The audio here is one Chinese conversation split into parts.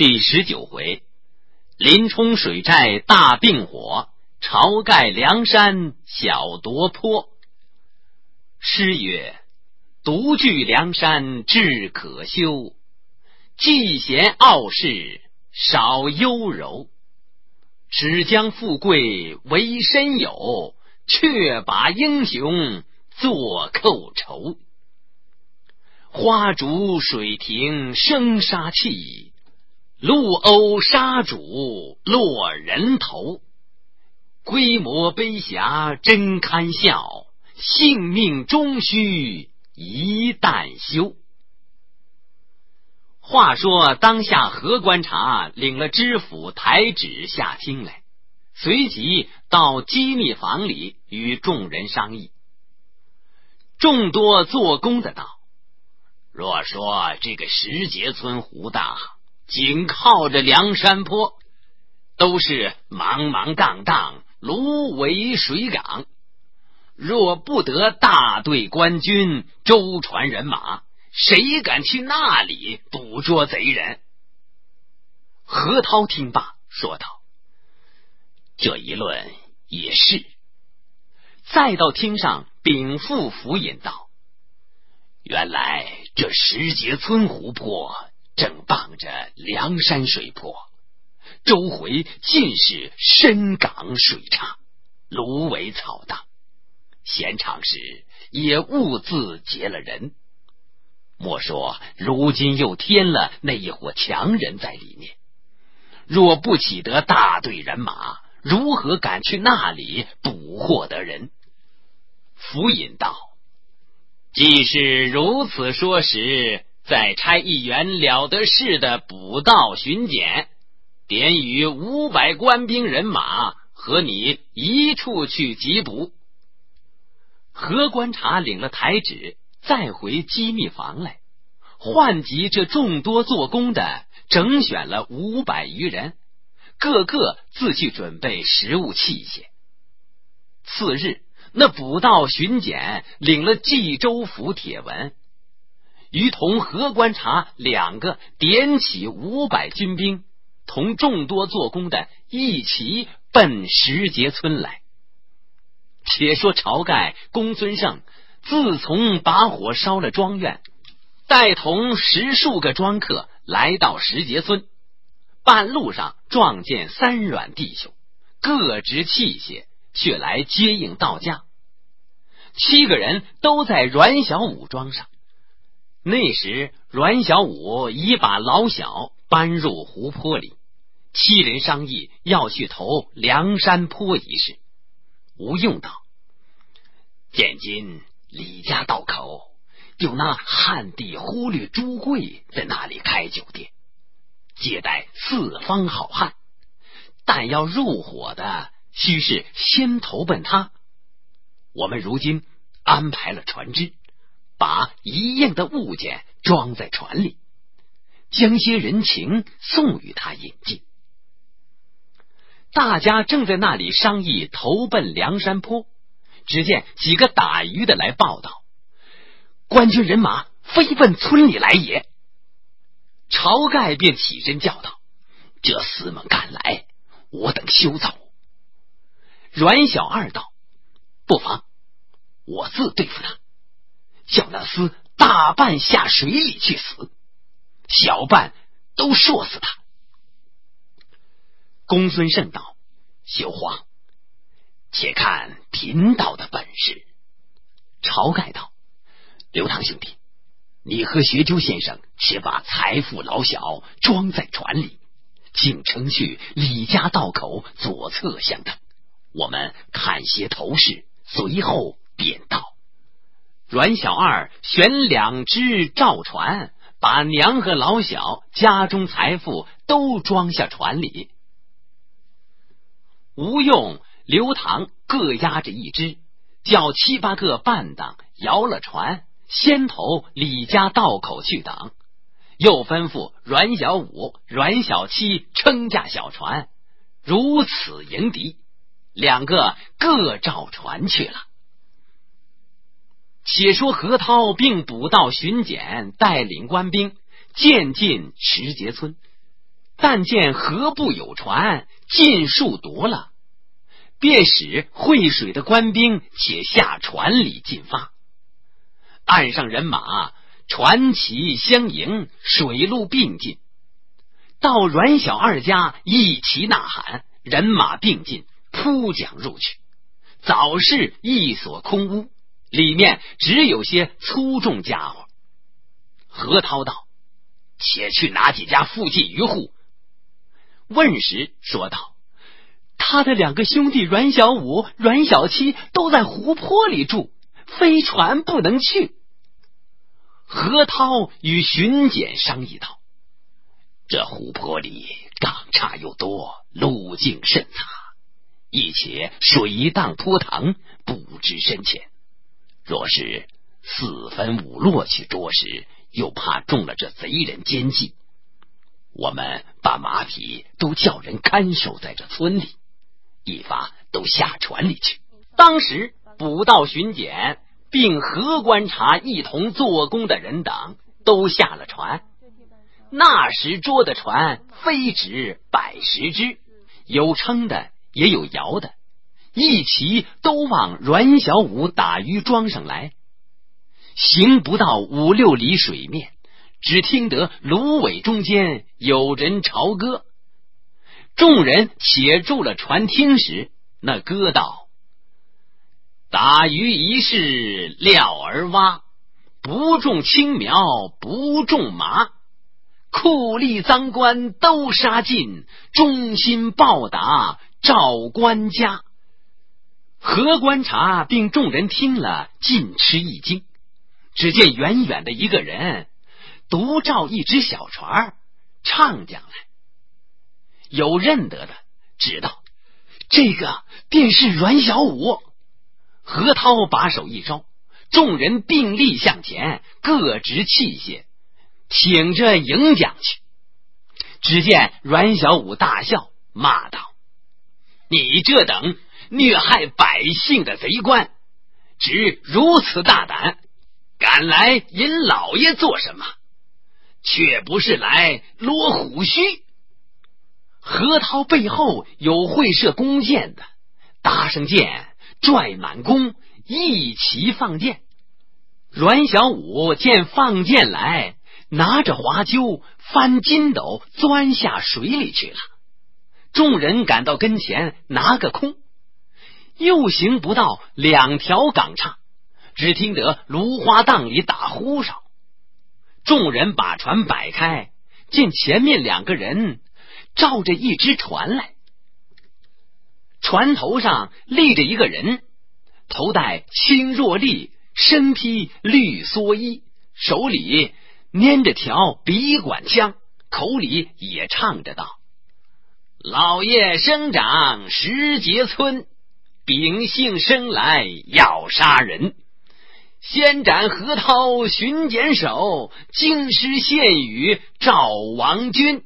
第19回，林冲水寨大并火，晁盖梁山小夺坡。诗曰：独据梁山志可修，既嫌傲世少优柔。只将富贵为身有，却把英雄做寇仇。花烛水亭生杀气，陆鸥杀主落人头。规模卑侠真堪笑，性命终须一旦休。话说当下何观察领了知府台旨下厅来，随即到机密房里与众人商议。众多做工的道：若说这个石碣村胡大紧靠着梁山坡，都是茫茫荡荡，芦苇水港，若不得大队官军舟船人马，谁敢去那里捕捉贼人？何涛听罢说道：这一论也是。再到厅上禀赋府尹道：原来这石碣村湖泊正傍着梁山水泊，周围尽是深港水岔，芦苇草荡，闲常时也兀自劫了人。莫说如今又添了那一伙强人在里面，若不起得大队人马，如何敢去那里捕获得人？府尹道：既是如此说时，再差一员了得事的捕盗巡检，点与500官兵人马和你一处去缉捕。何观察领了台旨，再回机密房来，唤集这众多做工的，整选了500余人，个个自去准备食物器械。次日，那捕盗巡检领了冀州府帖文，于同何观察2个点起500军兵，同众多做工的一起奔石碣村来。且说晁盖、公孙胜自从把火烧了庄院，带同10数个庄客来到石碣村，半路上撞见3阮弟兄，各执器械，却来接应到家。7个人都在阮小五庄上。那时阮小五已把老小搬入湖泊里，7人商议要去投梁山坡一事。吴用道：现今李家道口有那汉帝忽略朱贵在那里开酒店，接待四方好汉，但要入伙的须是先投奔他。我们如今安排了船只，把一应的物件装在船里，将些人情送与他引进。大家正在那里商议投奔梁山坡，只见几个打鱼的来报道：官军人马飞奔村里来也。晁盖便起身叫道：这厮们赶来，我等休走。阮小二道：不妨，我自对付他，叫那厮大半下水里去死，小半都说死他。公孙胜道：休慌，且看贫道的本事。晁盖道：刘唐兄弟，你和学究先生且把财富老小装在船里，进城去李家道口左侧相等，我们看些头饰，随后便到。阮小二选2只赵船，把娘和老小家中财富都装下船里。吴用、刘唐各押着一只，叫7、8个伴当摇了船，先头李家道口去等，又吩咐阮小五、阮小七撑架小船，如此迎敌。2个各照船去了。且说何涛并捕盗巡检，带领官兵渐进石碣村， 但见河部有船，尽数夺了，便使会水的官兵且下船里进发。岸上人马船旗相迎，水陆并进，到阮小二家一齐呐喊，人马并进，扑将入去。早是一所空屋，里面只有些粗重家伙。何涛道：且去拿几家附近渔户。问时说道：他的2个兄弟阮小五、阮小七都在湖泊里住，飞船不能去。何涛与巡检商议道：这湖泊里港岔又多，路径甚差，亦且水荡波腾，不知深浅。若是4分5落去捉时，又怕中了这贼人奸计。我们把马匹都叫人看守在这村里，一发都下船里去。当时捕道巡检并河观察一同做工的人等都下了船。那时捉的船非止110只，有撑的也有摇的，一齐都往阮小五打渔庄上来。行不到5、6里水面，只听得芦苇中间有人朝歌。众人且住了船听时，那歌道：打鱼一事料而蛙，不中青苗不中麻，酷吏赃官都杀尽，忠心报答赵官家。何观察并众人听了，尽吃一惊。只见远远的一个人独照一只小船唱将来，有认得的知道这个便是阮小五。何涛把手一招，众人并力向前，各执器械，挺着迎将去。只见阮小五大笑，骂道：你这等虐害百姓的贼官，只如此大胆，敢来引老爷做什么？却不是来落虎须。何涛背后有会射弓箭的，搭上箭，拽满弓，一齐放箭。阮小五见放箭来，拿着滑橇翻筋斗钻下水里去了。众人赶到跟前，拿个空，又行不到2条港岔，只听得芦花荡里打呼哨。众人把船摆开，见前面2个人照着一只船来，船头上立着一个人，头戴青箬笠，身披绿蓑衣，手里拈着条笔管枪，口里也唱着道：老爷生长10节村，秉性生来要杀人，先斩何涛巡检手，京师献与赵王军。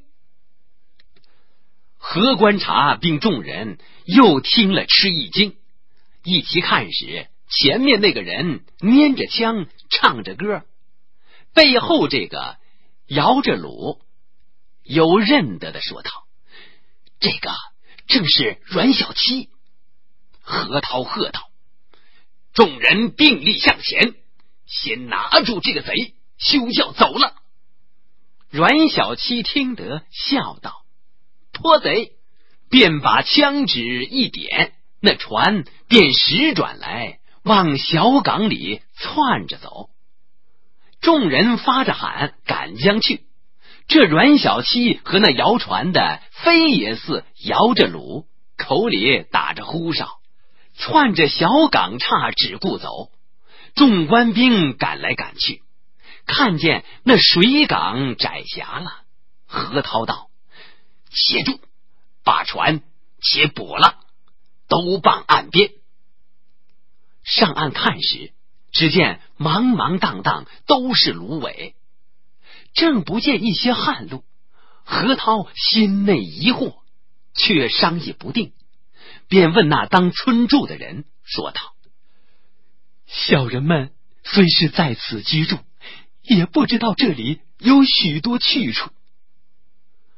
何观察并众人又听了吃一惊，一齐看时，前面那个人拈着枪唱着歌，背后这个摇着橹。有认得的说道：这个正是阮小七。何涛喝道：众人并力向前，先拿住这个贼，休叫走了。阮小七听得，笑道：泼贼！便把枪指一点，那船便时转来，往小港里窜着走。众人发着喊赶将去，这阮小七和那摇船的非也似摇着橹，口里打着呼哨，窜着小港岔只顾走。众官兵赶来赶去，看见那水港窄狭了。何涛道：且住，把船且泊了，都傍岸边。上岸看时，只见茫茫荡荡都是芦苇，正不见一些旱路。何涛心内疑惑，却商议不定，便问那当村住的人说道：小人们虽是在此居住，也不知道这里有许多去处。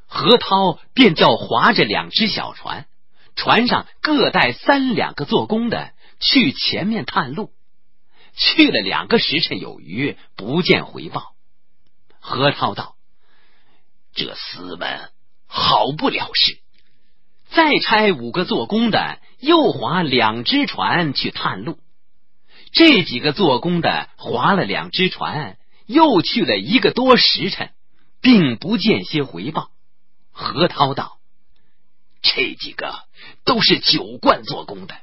何涛便叫划着2只小船，船上各带3两个做工的去前面探路。去了2个时辰有余，不见回报。何涛道：这厮们好不了事。再差5个做工的又划2只船去探路。这几个做工的划了2只船，又去了1个多时辰，并不见些回报。何涛道：这几个都是9贯做工的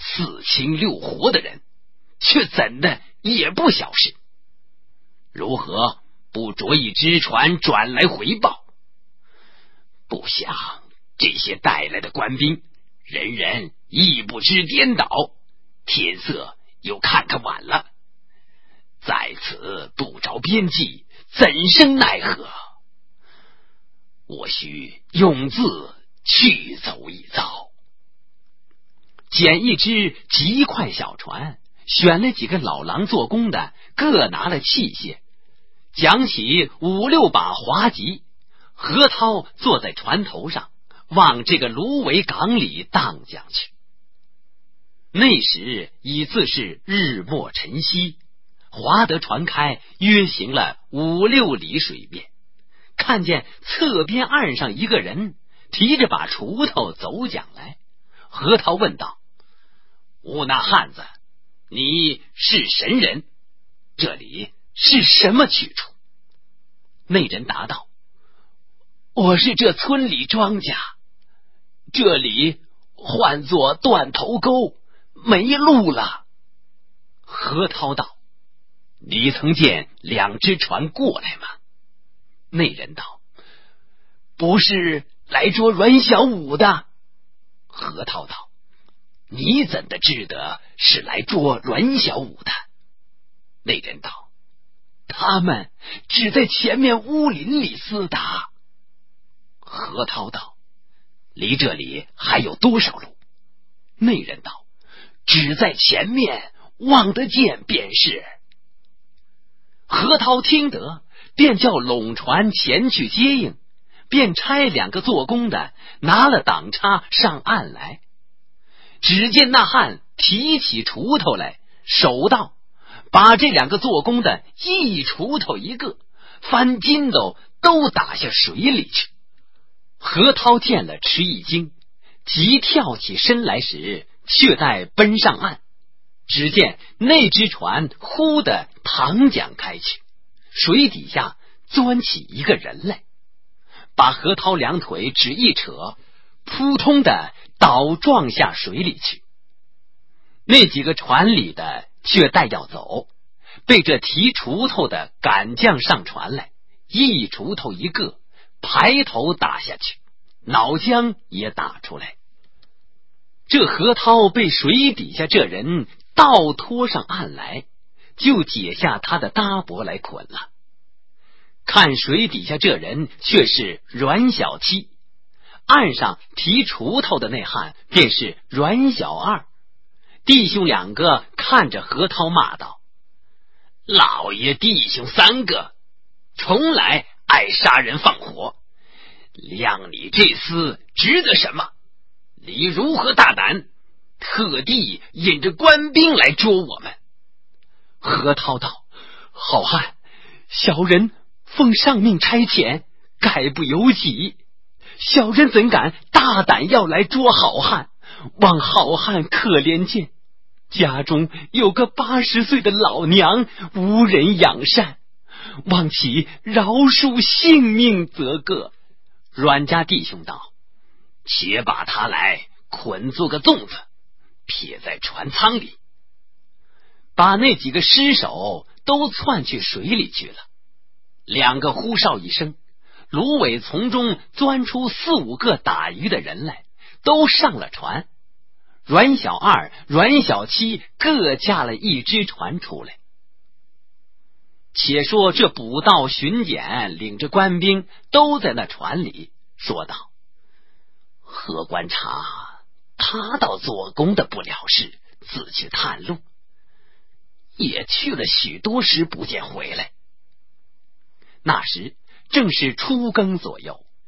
4清6活的人，却怎的也不小事。如何不着1只船转来回报？不想这些带来的官兵，人人亦不知颠倒，天色又看他晚了，在此不着边际，怎生奈何？我须用字去走一遭。捡1只极快小船，选了几个老郎做工的，各拿了器械，讲起5、6把划楫。何涛坐在船头上，往这个芦苇港里荡将去。那时已自是日没晨曦，划得船开，约行了5、6里水面。看见侧边岸上一个人提着把锄头走将来。何涛问道：吾那汉子，你是神人？这里是什么去处？那人答道：我是这村里庄稼，这里唤作断头沟，没路了。何涛道：你曾见2只船过来吗？那人道：不是来捉阮小五的。何涛道：你怎的知得是来捉阮小五的？那人道：他们只在前面乌林里厮打。何涛道：离这里还有多少路？那人道：只在前面，望得见便是。何涛听得，便叫拢船前去接应，便差2个做工的拿了挡叉上岸来。只见那汉提起锄头来，手到把这2个做工的一锄头一个，翻筋斗都打下水里去。何涛见了，吃一惊，急跳起身来时，却待奔上岸，只见那只船忽的淌桨开去，水底下钻起一个人来，把何涛2腿只一扯，扑通的倒撞下水里去。那几个船里的却待要走，被这提锄头的赶将上船来，一锄头一个，排头打下去，脑浆也打出来。这何涛被水底下这人倒拖上岸来，就解下他的搭膊来捆了。看水底下这人却是阮小七，岸上提锄头的那汉便是阮小二。弟兄2个看着何涛骂道：老爷弟兄3个从来爱杀人放火，量你这厮值得什么？你如何大胆，特地引着官兵来捉我们？何涛道：好汉，小人奉上命差遣，概不由己。小人怎敢大胆要来捉好汉？望好汉可怜见，家中有个80岁的老娘，无人养善，望其饶恕性命则个。阮家弟兄道：且把他来捆做个粽子，撇在船舱里。把那几个尸首都窜去水里去了。2个呼哨一声，芦苇丛中钻出4、5个打鱼的人来，都上了船。阮小二、阮小七各驾了1只船出来。且说这捕道巡检领着官兵都在那船里，说道：何观察他倒做工的不了事，自去探路，也去了许多时不见回来。那时正是初更左右，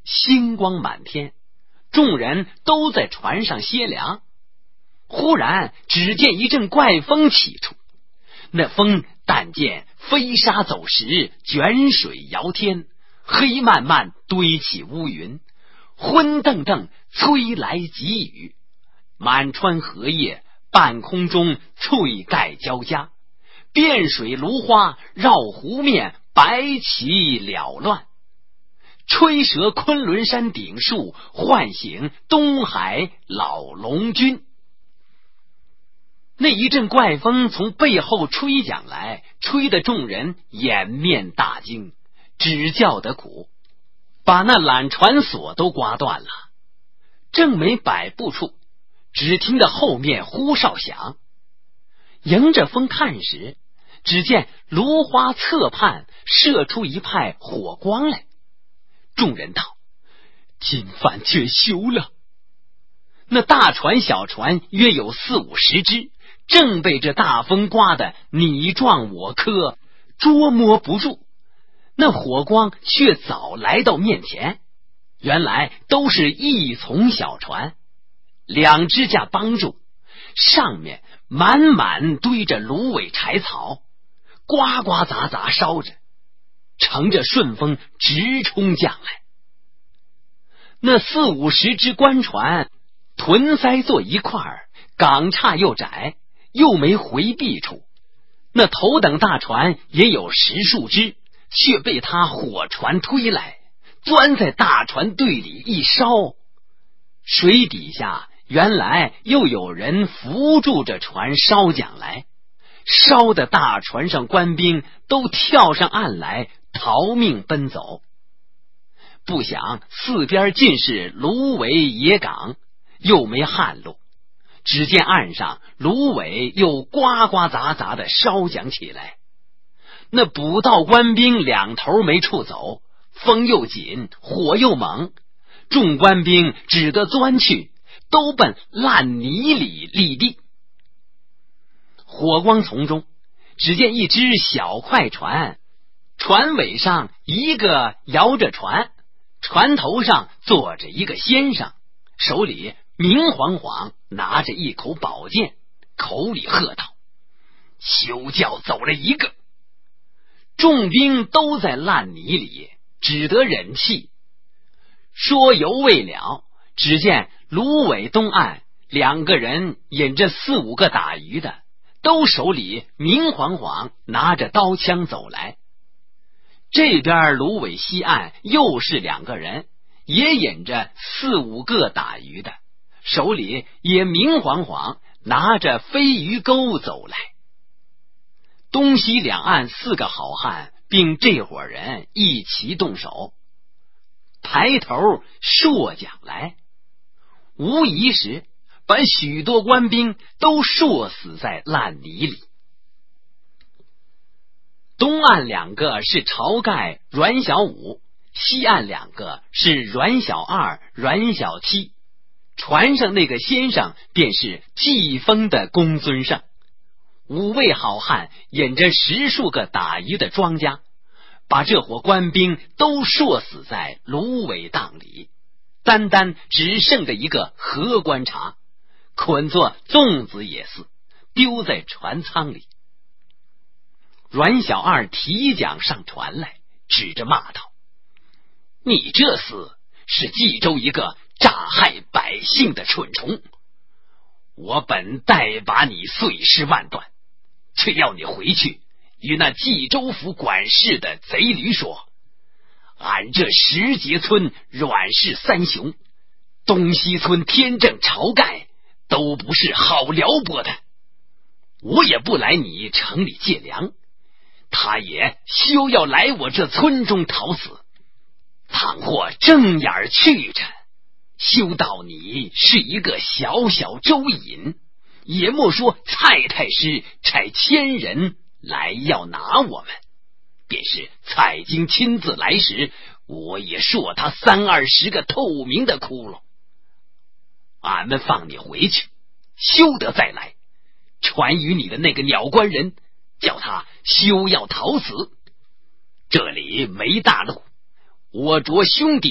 星光满天，众人都在船上歇凉。忽然只见一阵怪风起处，那风但见飞沙走石，卷水摇天，黑漫漫堆起乌云，昏瞪瞪吹来急雨，满川荷叶，半空中翠盖交加，遍水芦花绕湖面，白旗缭乱，吹折昆仑山顶树，唤醒东海老龙君。那一阵怪风从背后吹将来，吹得众人掩面大惊，只叫得苦，把那缆船索都刮断了。正没百步处，只听得后面呼哨响，迎着风看时，只见芦花侧畔射出一派火光来。众人道：今番却休了。那大船小船约有40-50只，正被这大风刮得你撞我磕，捉摸不住。那火光却早来到面前，原来都是一丛小船，2支架帮助，上面满满堆着芦苇柴草，呱呱杂杂烧着，乘着顺风直冲将来。那40-50只官船屯塞坐一块儿，港岔又窄，又没回避处。那头等大船也有10数只，却被他火船推来，钻在大船队里一烧。水底下原来又有人扶住着船烧桨来，烧的大船上官兵都跳上岸来逃命奔走。不想四边尽是芦苇野港，又没旱路，只见岸上芦苇又呱呱杂杂的烧响起来。那捕盗官兵两头没处走，风又紧，火又猛，众官兵只得钻去，都奔烂泥里立地。火光丛中，只见一只小快船，船尾上一个摇着船，船头上坐着一个先生，手里明晃晃拿着一口宝剑，口里喝道：休教走了一个。众兵都在烂泥里，只得忍气。说犹未了，只见芦苇东岸2个人引着4-5个打鱼的，都手里明晃晃拿着刀枪走来。这边芦苇西岸又是2个人，也引着4-5个打鱼的，手里也明晃晃拿着飞鱼钩走来。东西两岸4个好汉并这伙人一齐动手，抬头槊桨来，无疑时把许多官兵都槊死在烂泥里。东岸2个是晁盖、阮小五，西岸2个是阮小二、阮小七。船上那个先生便是季风的公孙胜。5位好汉引着10数个打鱼的庄家，把这伙官兵都槊死在芦苇荡里，单单只剩着一个何观察，捆作粽子野似，丢在船舱里。阮小二提桨上船来，指着骂道：你这厮是冀州一个诈害百姓的蠢虫，我本待把你碎尸万段，却要你回去与那冀州府管事的贼驴说，俺这石碣村阮氏3雄，东西村天正、晁盖都不是好撩拨的，我也不来你城里借粮，他也休要来我这村中讨死。倘或正眼去着，休道你是一个小小州尹，也莫说蔡太师差1000人来要拿我们，便是蔡京亲自来时，我也说他30-20个透明的窟窿。俺们放你回去，休得再来，传与你的那个鸟官人，叫他休要逃死。这里没大路，我着兄弟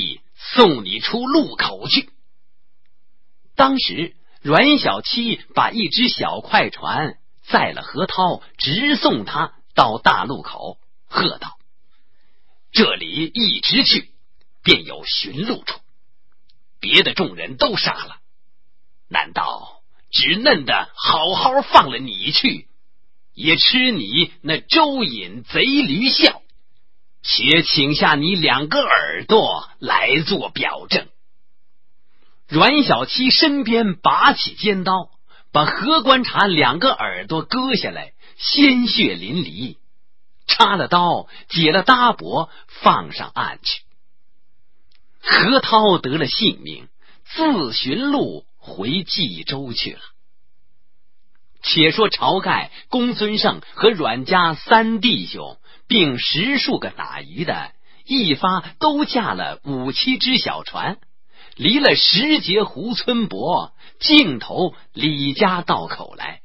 送你出路口去。当时阮小七把一只小快船载了何涛，直送他到大路口，喝道：这里一直去便有寻路处，别的众人都杀了，难道只嫩的好好放了你去，也吃你那周隐贼驴笑？且请下你2个耳朵来做表证。阮小七身边拔起尖刀，把何观察2个耳朵割下来，鲜血淋漓，插了刀，解了搭脖，放上岸去。何涛得了性命，自寻路回冀州去了。且说晁盖、公孙胜和阮家3弟兄并10数个打鱼的，一发都驾了5、7只小船，离了10节湖村泊，径投李家道口来。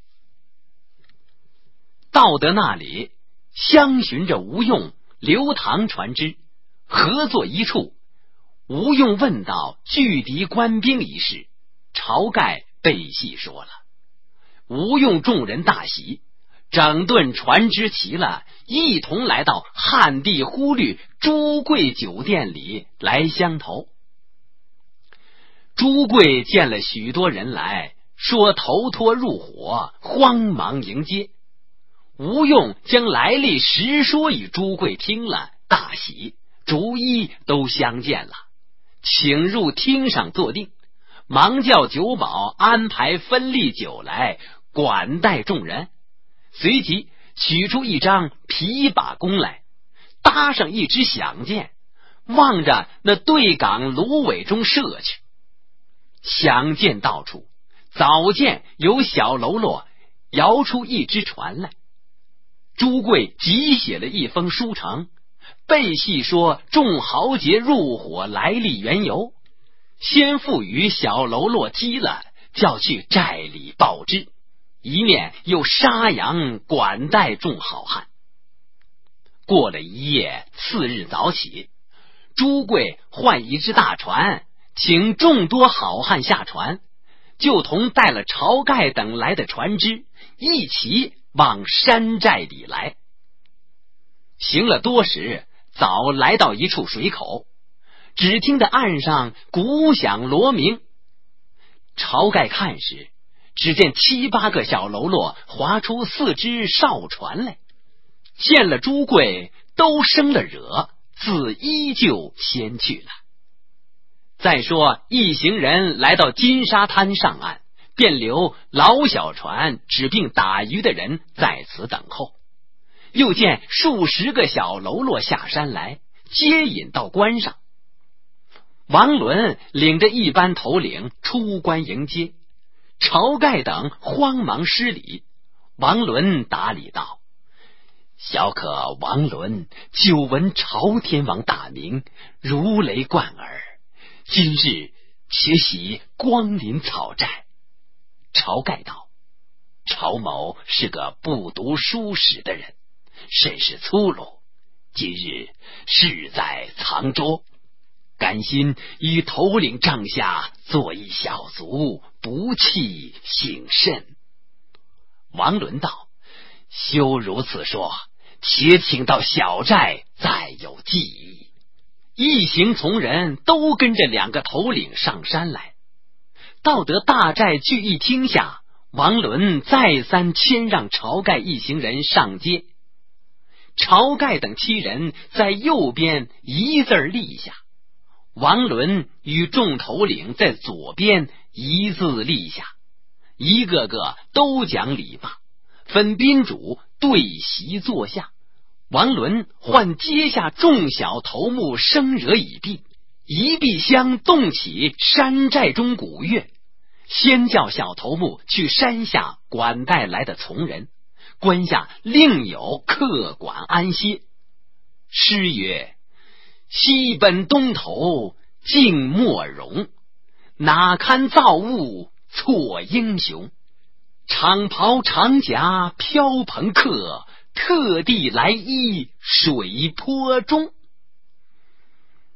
到得那里，相寻着吴用、刘唐船只，合作一处。吴用问到拒敌官兵一事，晁盖背细说了。吴用众人大喜，整顿船只齐了，一同来到汉地忽律朱贵酒店里来相投。朱贵见了许多人来，说头脱入伙，慌忙迎接。吴用将来历实说与朱贵听了，大喜，逐一都相见了，请入厅上坐定，忙叫酒保安排分例酒来管待众人，随即取出一张琵琶弓来，搭上一支响箭，望着那对港芦苇中射去。响箭到处，早见有小喽啰摇出一只船来。朱贵急写了一封书呈，背细说众豪杰入伙来历缘由，先付与小喽啰击了，叫去寨里报知，一面又杀羊管待众好汉。过了一夜，次日早起，朱贵换一只大船，请众多好汉下船，就同带了晁盖等来的船只，一起往山寨里来。行了多时，早来到一处水口，只听得岸上鼓响锣鸣。晁盖看时，只见7、8个小喽啰划出4只哨船来，见了朱贵，都生了惹，自依旧先去了。再说一行人来到金沙滩上岸，便留老小船只并打鱼的人在此等候。又见数十个小喽啰下山来，接引到关上。王伦领着一班头领出关迎接，晁盖等慌忙施礼。王伦答礼道：小可王伦，久闻朝天王大名，如雷贯耳，今日且喜光临草寨。晁盖道：晁某是个不读书史的人，甚是粗鲁，今日事在藏拙，甘心与头领帐下做一小卒，不弃幸甚。王伦道：休如此说，且请到小寨再有计议。一行从人都跟着2个头领上山来，到得大寨聚义厅下，王伦再三谦让晁盖一行人上阶。晁盖等7人在右边一字立下，王伦与众头领在左边一字立下，一个个都讲礼罢，分宾主对席坐下。王伦唤阶下众小头目生惹已毕，一臂相动起山寨中鼓乐，先叫小头目去山下管带来的从人，关下另有客管安歇。诗曰：西奔东头静莫容，哪堪造物错英雄，长袍长甲飘蓬客，特地来依水坡中。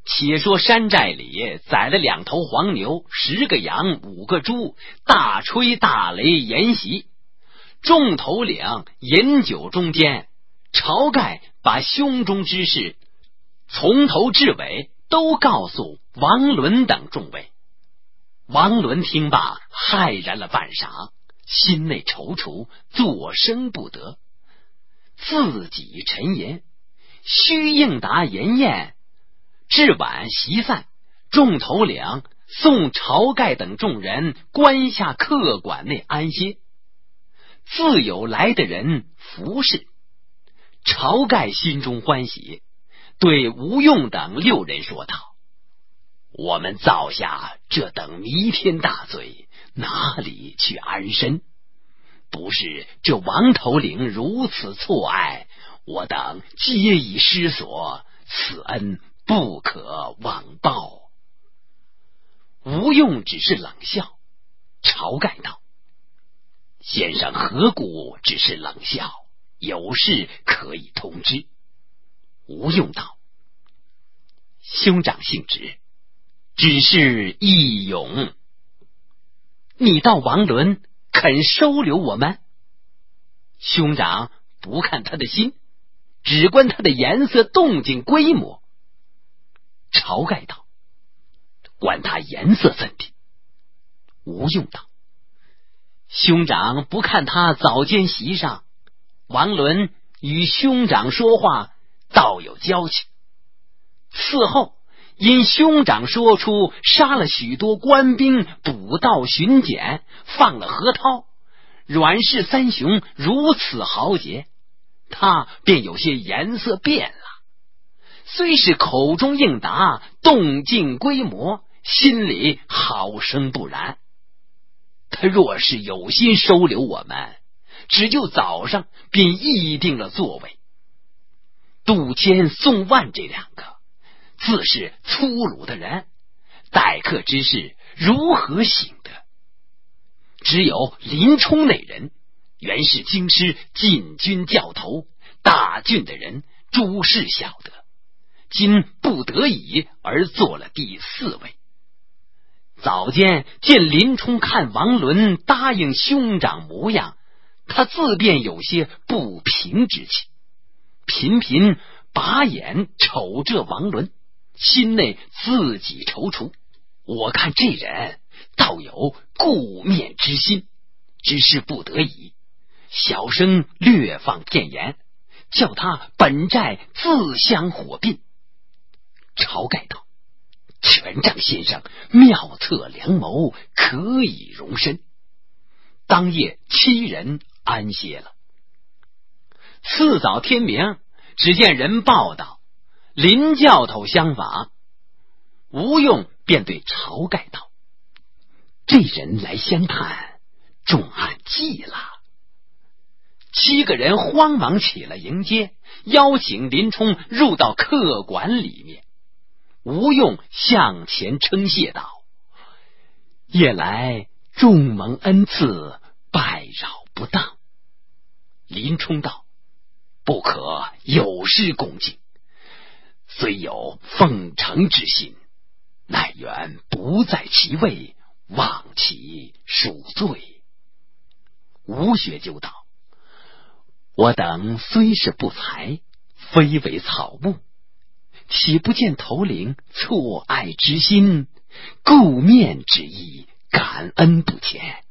且说山寨里宰了2头黄牛，10个羊，5个猪，大吹大擂筵席，众头领饮酒中间，晁盖把胸中之事从头至尾都告诉王伦等众位。王伦听罢，骇然了半晌，心内踌躇，作声不得，自己沉吟。须应答筵宴，至晚席散，众头领送晁盖等众人关下客馆内安歇，自有来的人服侍。晁盖心中欢喜，对吴用等6人说道：我们造下这等弥天大罪，哪里去安身？不是这王头领如此错爱，我等皆已失所，此恩不可枉报。吴用只是冷笑。晁盖道：先生何故只是冷笑？有事可以通知。吴用道：兄长姓直，只是义勇。你道王伦肯收留我们？兄长不看他的心，只观他的颜色、动静、规模。晁盖道：观他颜色怎地？吴用道：兄长不看他早间席上，王伦与兄长说话倒有交情，此后因兄长说出杀了许多官兵，捕盗巡检，放了何涛，阮氏3雄如此豪杰，他便有些颜色变了。虽是口中应答，动静规模，心里好生不然。他若是有心收留我们，只就早上便议定了座位。杜迁、宋万这2个自是粗鲁的人，待客之事如何行得？只有林冲那人，原是京师禁军教头，大郡的人，诸事晓得，今不得已而做了第4位。早间见林冲看王伦答应兄长模样，他自便有些不平之气，频频把眼瞅着王伦，心内自己踌躇。我看这人倒有顾面之心，只是不得已，小声略放片言，叫他本寨自相火并。晁盖道：权杖先生妙策良谋，可以容身。当夜7人安歇了。次早天明，只见人报道林教头相访。吴用便对晁盖道：这人来相探，重案记了。7个人慌忙起了迎接，邀请林冲入到客馆里面。吴用向前称谢道：夜来众蒙恩赐，拜扰不当。林冲道：不可有失恭敬，虽有奉承之心，乃原不在其位，望其恕罪。吴学究道：我等虽是不才，非为草木，岂不见头领错爱之心，顾面之意，感恩不浅。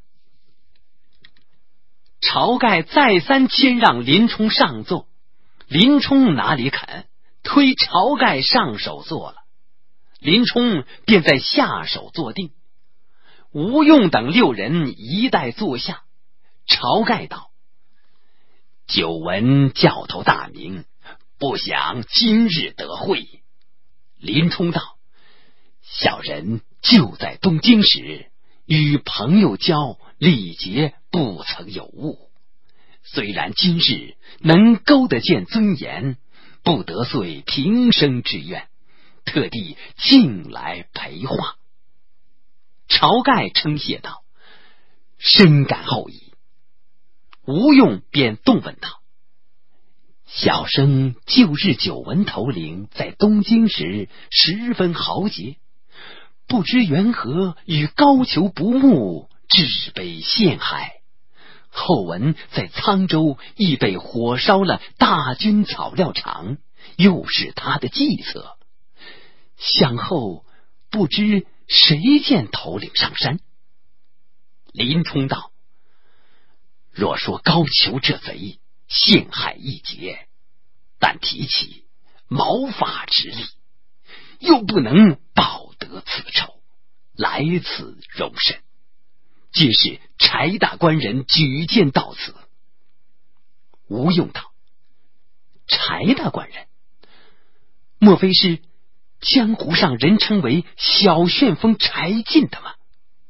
晁盖再三谦让林冲上座，林冲哪里肯，推晁盖上手坐了。林冲便在下手坐定，吴用等6人一带坐下。晁盖道：久闻教头大名，不想今日得会。林冲道：小人就在东京时，与朋友交，礼节不曾有误。虽然今日能勾得见尊严，不得遂平生之愿，特地进来陪话。晁盖称谢道：深感厚意。吴用便动问道： 小生旧日久闻头领在东京时十分豪杰，不知缘何与高俅不睦，置北陷害。后闻在沧州亦被火烧了大军草料场，又是他的计策。想后不知谁见头领上山。林冲道：若说高俅这贼陷害一劫，但提起毛发之力，又不能报得此仇，来此容身。皆是柴大官人举荐到此。吴用道：柴大官人，莫非是江湖上人称为小旋风柴进的吗？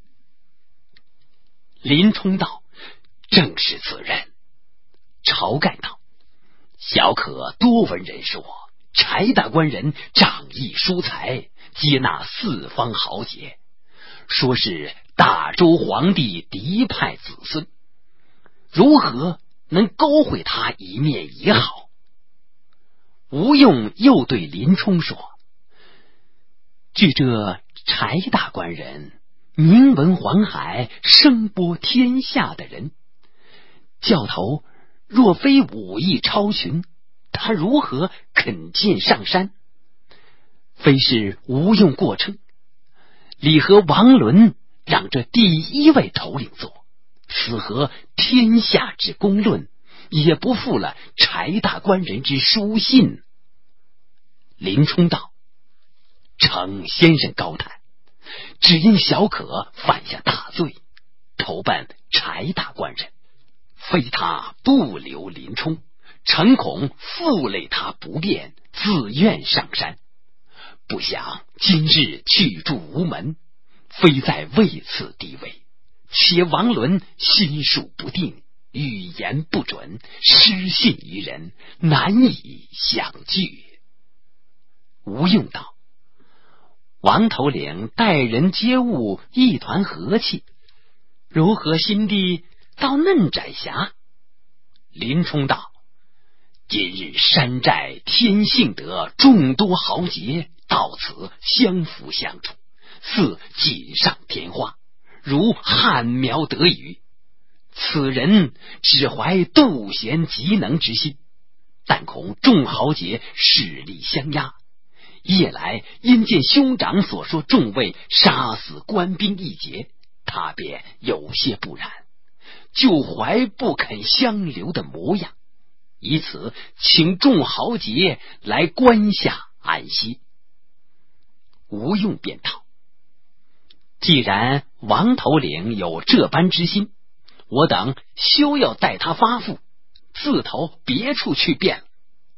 林冲道：正是此人。晁盖道：小可多闻人说，柴大官人仗义疏财，接纳四方豪杰，说是大周皇帝嫡派子孙，如何能勾会他一面也好？吴用又对林冲说：据这柴大官人名闻黄海，声波天下的人，教头若非武艺超群，他如何肯见上山？非是吴用过称，李和王伦让这第一位头领做，此合天下之公论，也不负了柴大官人之书信。林冲道：承先生高谈，只因小可犯下大罪，投奔柴大官人，非他不留林冲，诚恐负累他不便，自愿上山。不想今日去住无门，非在位次地位，且王伦心术不定，语言不准，失信于人，难以相聚。吴用道：王头领待人接物一团和气，如何心地到嫩窄狭？林冲道：今日山寨天幸得众多豪杰到此相扶相处，似锦上添花，如旱苗得雨。此人只怀妒贤嫉能之心，但恐众豪杰势力相压，夜来因见兄长所说众位杀死官兵一劫，他便有些不然，就怀不肯相留的模样，以此请众豪杰来关下安息。吴用便道：既然王头领有这般之心，我等休要待他发富，自投别处去便了。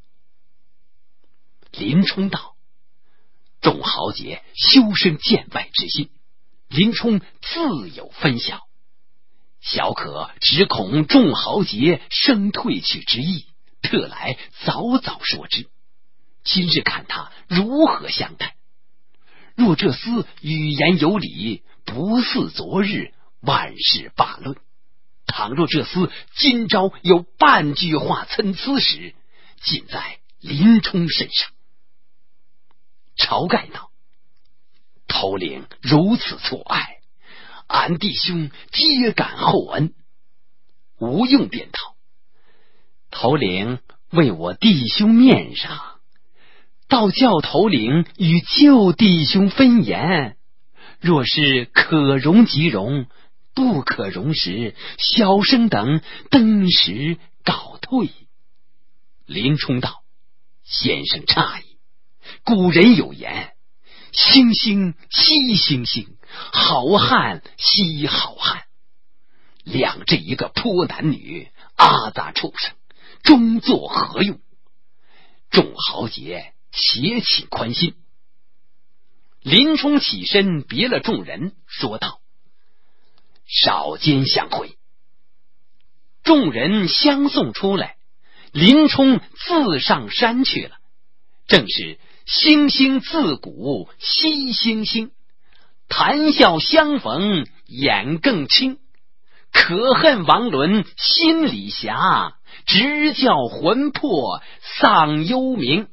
林冲道：众豪杰修身见外之心，林冲自有分晓，小可只恐众豪杰生退去之意，特来早早说之。今日看他如何相待。若这厮语言有理，不似昨日，万事罢论；倘若这厮今朝有半句话参差时，尽在林冲身上。晁盖道：头领如此错爱，俺弟兄皆感厚恩。吴用便道：头领为我弟兄面上，倒叫头领与旧弟兄分言，若是可容即容，不可容时，小生等登时告退。林冲道：先生诧异，古人有言，星星惜星星，好汉惜好汉。两这一个泼男女，阿杂畜生，终作何用？众豪杰且请宽心。林冲起身别了众人，说道：少间相会。众人相送出来，林冲自上山去了。正是星星自古惜星星，谈笑相逢眼更清。可恨王伦心里狭， 直叫魂魄丧幽冥。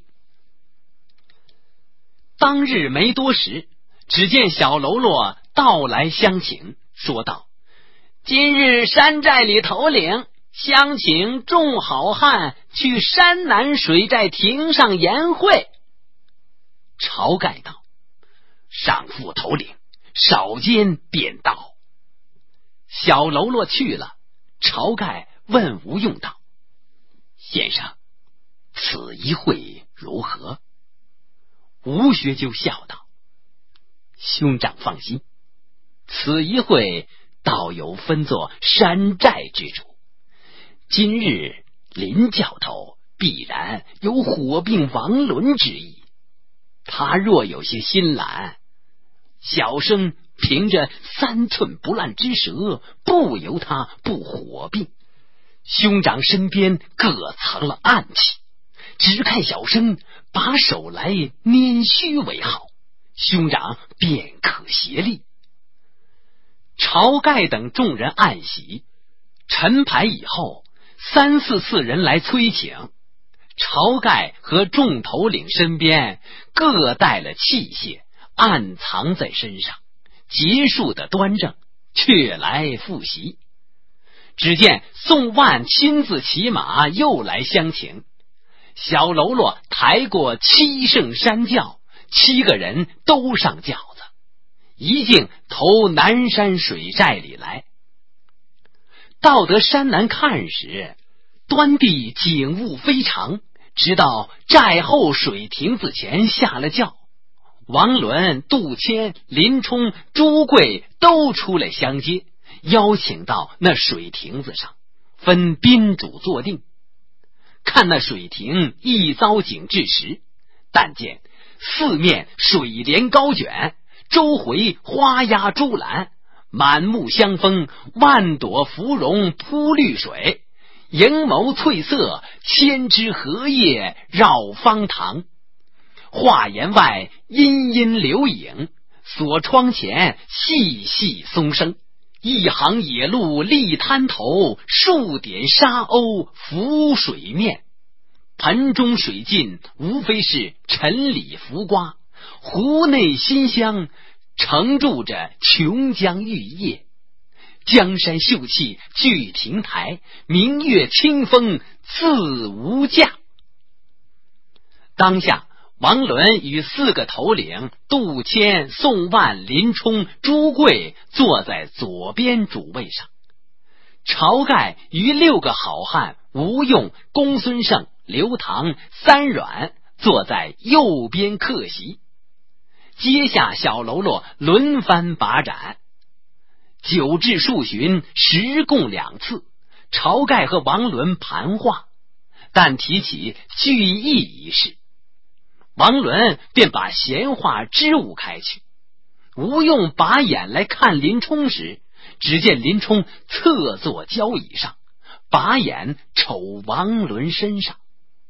当日没多时，只见小喽啰到来相请，说道：今日山寨里头领相请众好汉去山南水寨亭上言会。晁盖道：上副头领，少间便到。小喽啰去了，晁盖问吴用道：先生，此一会如何？吴学究笑道：兄长放心，此一会倒有分作山寨之主。今日林教头必然有火并王伦之意，他若有些心懒，小生凭着3寸不烂之舌，不由他不火并。兄长身边各藏了暗器，只看小生把手来拈须为好，兄长便可协力。晁盖等众人暗喜。晨牌以后，3、4次人来催请，晁盖和众头领身边各带了器械，暗藏在身上，结束的端正，却来复习。只见宋万亲自骑马又来相请，小喽啰抬过7圣山轿，7个人都上轿子，一径投南山水寨里来。到得山南看时，端地景物非常，直到寨后水亭子前下了轿。王伦、杜迁、林冲、朱贵都出来相接，邀请到那水亭子上，分宾主坐定。看那水亭一遭景致时，但见四面水帘高卷，周回花压珠栏，满目香风，万朵芙蓉铺绿水，荧眸翠色，千枝荷叶绕方塘。画檐外阴阴流影，锁窗前细细松声，一行野鹿立滩头，数点沙鸥浮水面。盆中水尽，无非是陈李浮瓜，湖内馨香，承住着琼浆玉液。江山秀气聚亭台，明月清风自无价。当下王伦与4个头领杜迁、宋万、林冲、朱贵坐在左边主位上，晁盖与6个好汉吴用、公孙胜、刘唐、三阮坐在右边客席。阶下小喽啰轮番把盏，酒至数巡，时共2次。晁盖和王伦盘话，但提起聚义一事，王伦便把闲话支吾开去。吴用把眼来看林冲时，只见林冲侧坐交椅上，把眼瞅王伦身上。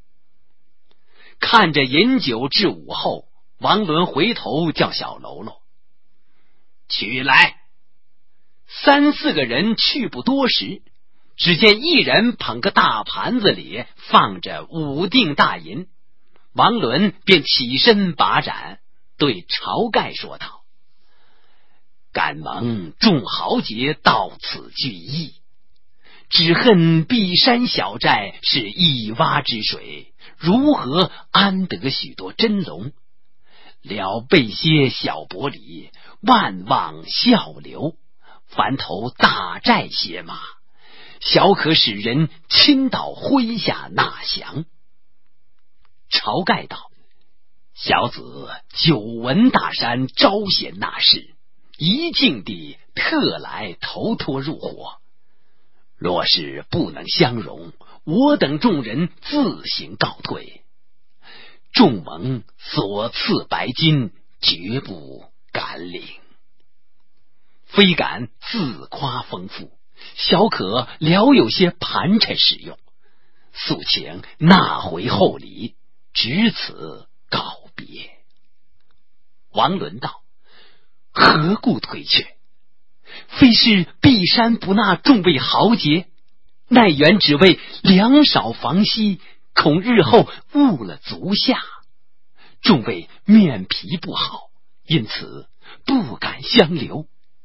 看着饮酒至午后，王伦回头叫小喽啰取来。3、4个人去不多时，只见一人捧个大盘子里放着5锭大银。王伦便起身把盏，对晁盖说道：敢蒙众豪杰到此聚义，只恨碧山小寨是一洼之水，如何安得许多真龙？了备些小薄礼，万望笑留，凡投大寨些马，小可使人亲到麾下纳降。晁盖道：小子久闻大山招贤纳士，一径地特来投托入伙，若是不能相容，我等众人自行告退。众蒙所赐白金，绝不敢领。非敢自夸丰富，小可聊有些盘缠使用，速请纳回厚礼，只此告别。王伦道：何故推却？非是碧山不纳众位豪杰？ 奈原只为粮少房稀，恐日后误了足下。众位面皮不好，因此不敢相留。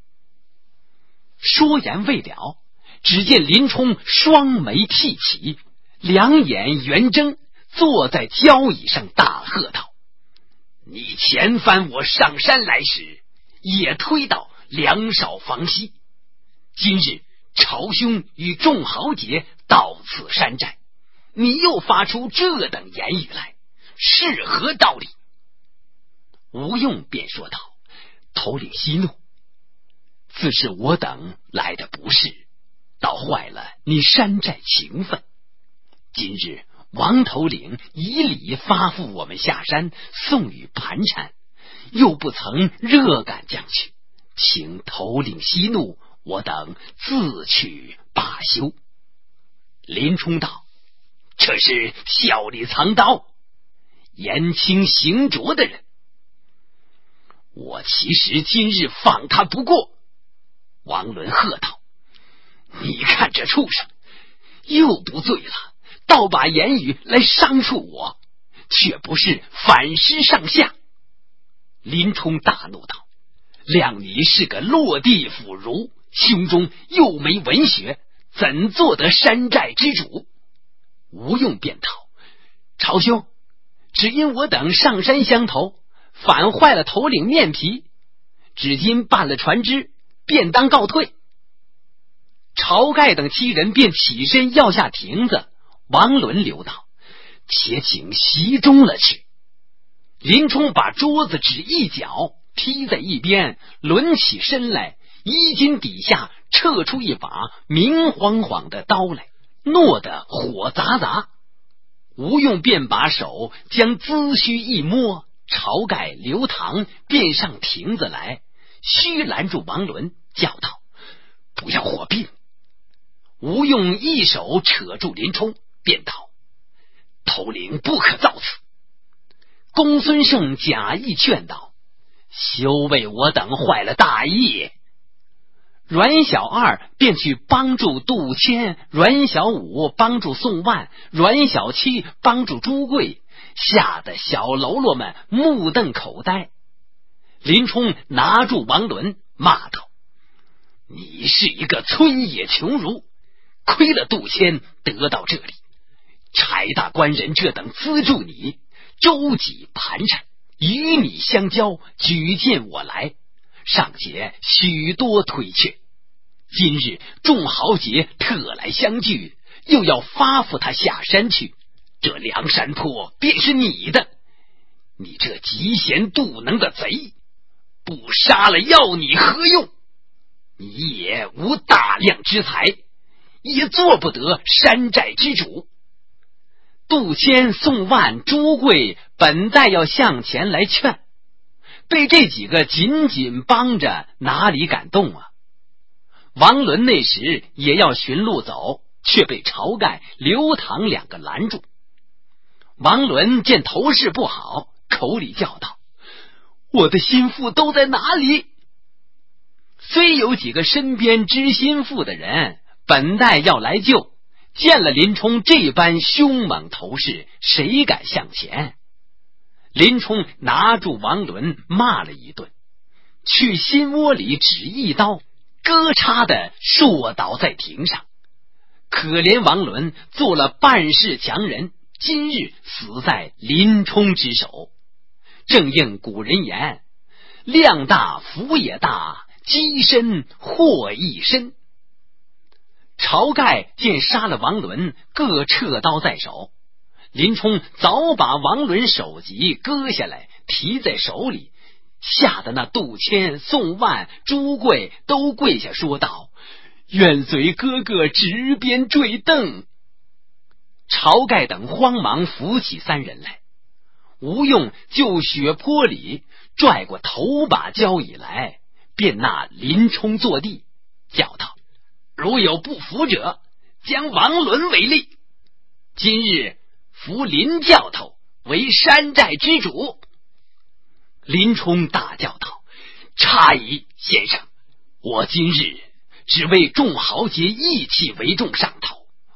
说言未了，只见林冲双眉剔起，两眼圆睁，坐在交椅上大喝道：你前番我上山来时，也推到粮少房稀，今日朝兄与众豪杰到此山寨，你又发出这等言语来，是何道理？吴用便说道：头领息怒，自是我等来的不是，倒坏了你山寨情分。今日王头领以礼发付我们下山送与盘缠，又不曾热赶将去，请头领息怒，我等自去罢休。林冲道：这是笑里藏刀，言轻行拙的人，我其实今日放他不过。王伦喝道：你看这畜生又不醉了，倒把言语来伤触我，却不是反失上下。林冲大怒道：谅你是个落地腐儒，胸中又没文学，怎做得山寨之主？吴用便道：朝兄，只因我等上山相投，反坏了头领面皮，只今办了船只，便当告退。晁盖等七人便起身要下亭子，王伦留道：且请席中了去。林冲把桌子只一脚踢在一边，抡起身来，衣襟底下撤出一把明晃晃的刀来，诺得火杂杂。吴用便把手将髭须一摸，晁盖、刘唐便上亭子来，须拦住王伦，叫道：不要火并。吴用一手扯住林冲，便道：头领不可造次。公孙胜假意劝道：休为我等坏了大业。阮小二便去帮助杜迁，阮小五帮助宋万，阮小七帮助朱贵，吓得小喽啰们目瞪口呆。林冲拿住王伦，骂道：你是一个村野穷儒，亏了杜迁得到这里，柴大官人这等资助你，周济盘缠，与你相交，举荐我来，尚且许多推却。今日众豪杰特来相聚，又要发付他下山去，这梁山坡便是你的。你这嫉贤妒能的贼，不杀了要你何用？你也无大量之才，也做不得山寨之主。杜迁、宋万、朱贵本待要向前来劝，被这几个紧紧帮着，哪里敢动啊？王伦那时也要寻路走，却被晁盖、刘唐两个拦住。王伦见头势不好，口里叫道：我的心腹都在哪里？虽有几个身边知心腹的人本待要来救，见了林冲这般凶猛头势，谁敢向前？林冲拿住王伦，骂了一顿，去心窝里指一刀，咯嚓的硕倒在庭上。可怜王伦做了半世强人，今日死在林冲之手。正应古人言：量大福也大，积深祸亦深。晁盖见杀了王伦，各撤刀在手，林冲早把王伦首级割下来，提在手里，吓得那杜迁、宋万、朱贵都跪下说道：愿随哥哥执鞭坠镫。晁盖等慌忙扶起三人来，吴用就血泊里拽过头把交椅来，便拿林冲坐地，叫道：如有不服者，将王伦为例，今日扶林教头为山寨之主。林冲大叫道：诧异，先生，我今日只为众豪杰义气为重上头，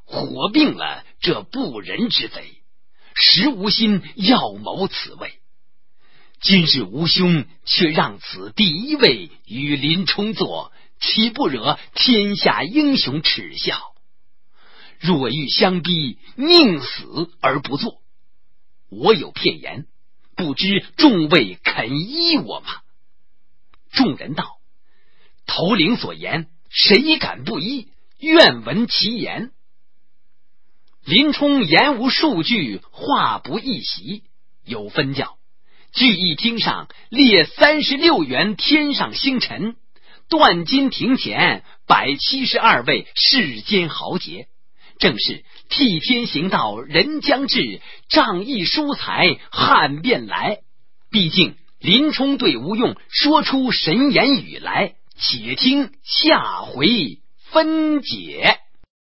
火并了这不仁之贼，实无心要谋此位。今日吾兄却让此第一位与林冲做，岂不惹天下英雄耻笑？若欲相逼，宁死而不做。我有片言，不知众位肯依我吗？众人道：头领所言，谁敢不依？愿闻其言。林冲言无数句，话不一席，有分教。聚义厅上列36员天上星辰，断金庭前摆72位世间豪杰，正是替天行道人将至，仗义疏财汉便来。毕竟林冲对吴用说出神言语来，且听下回分解。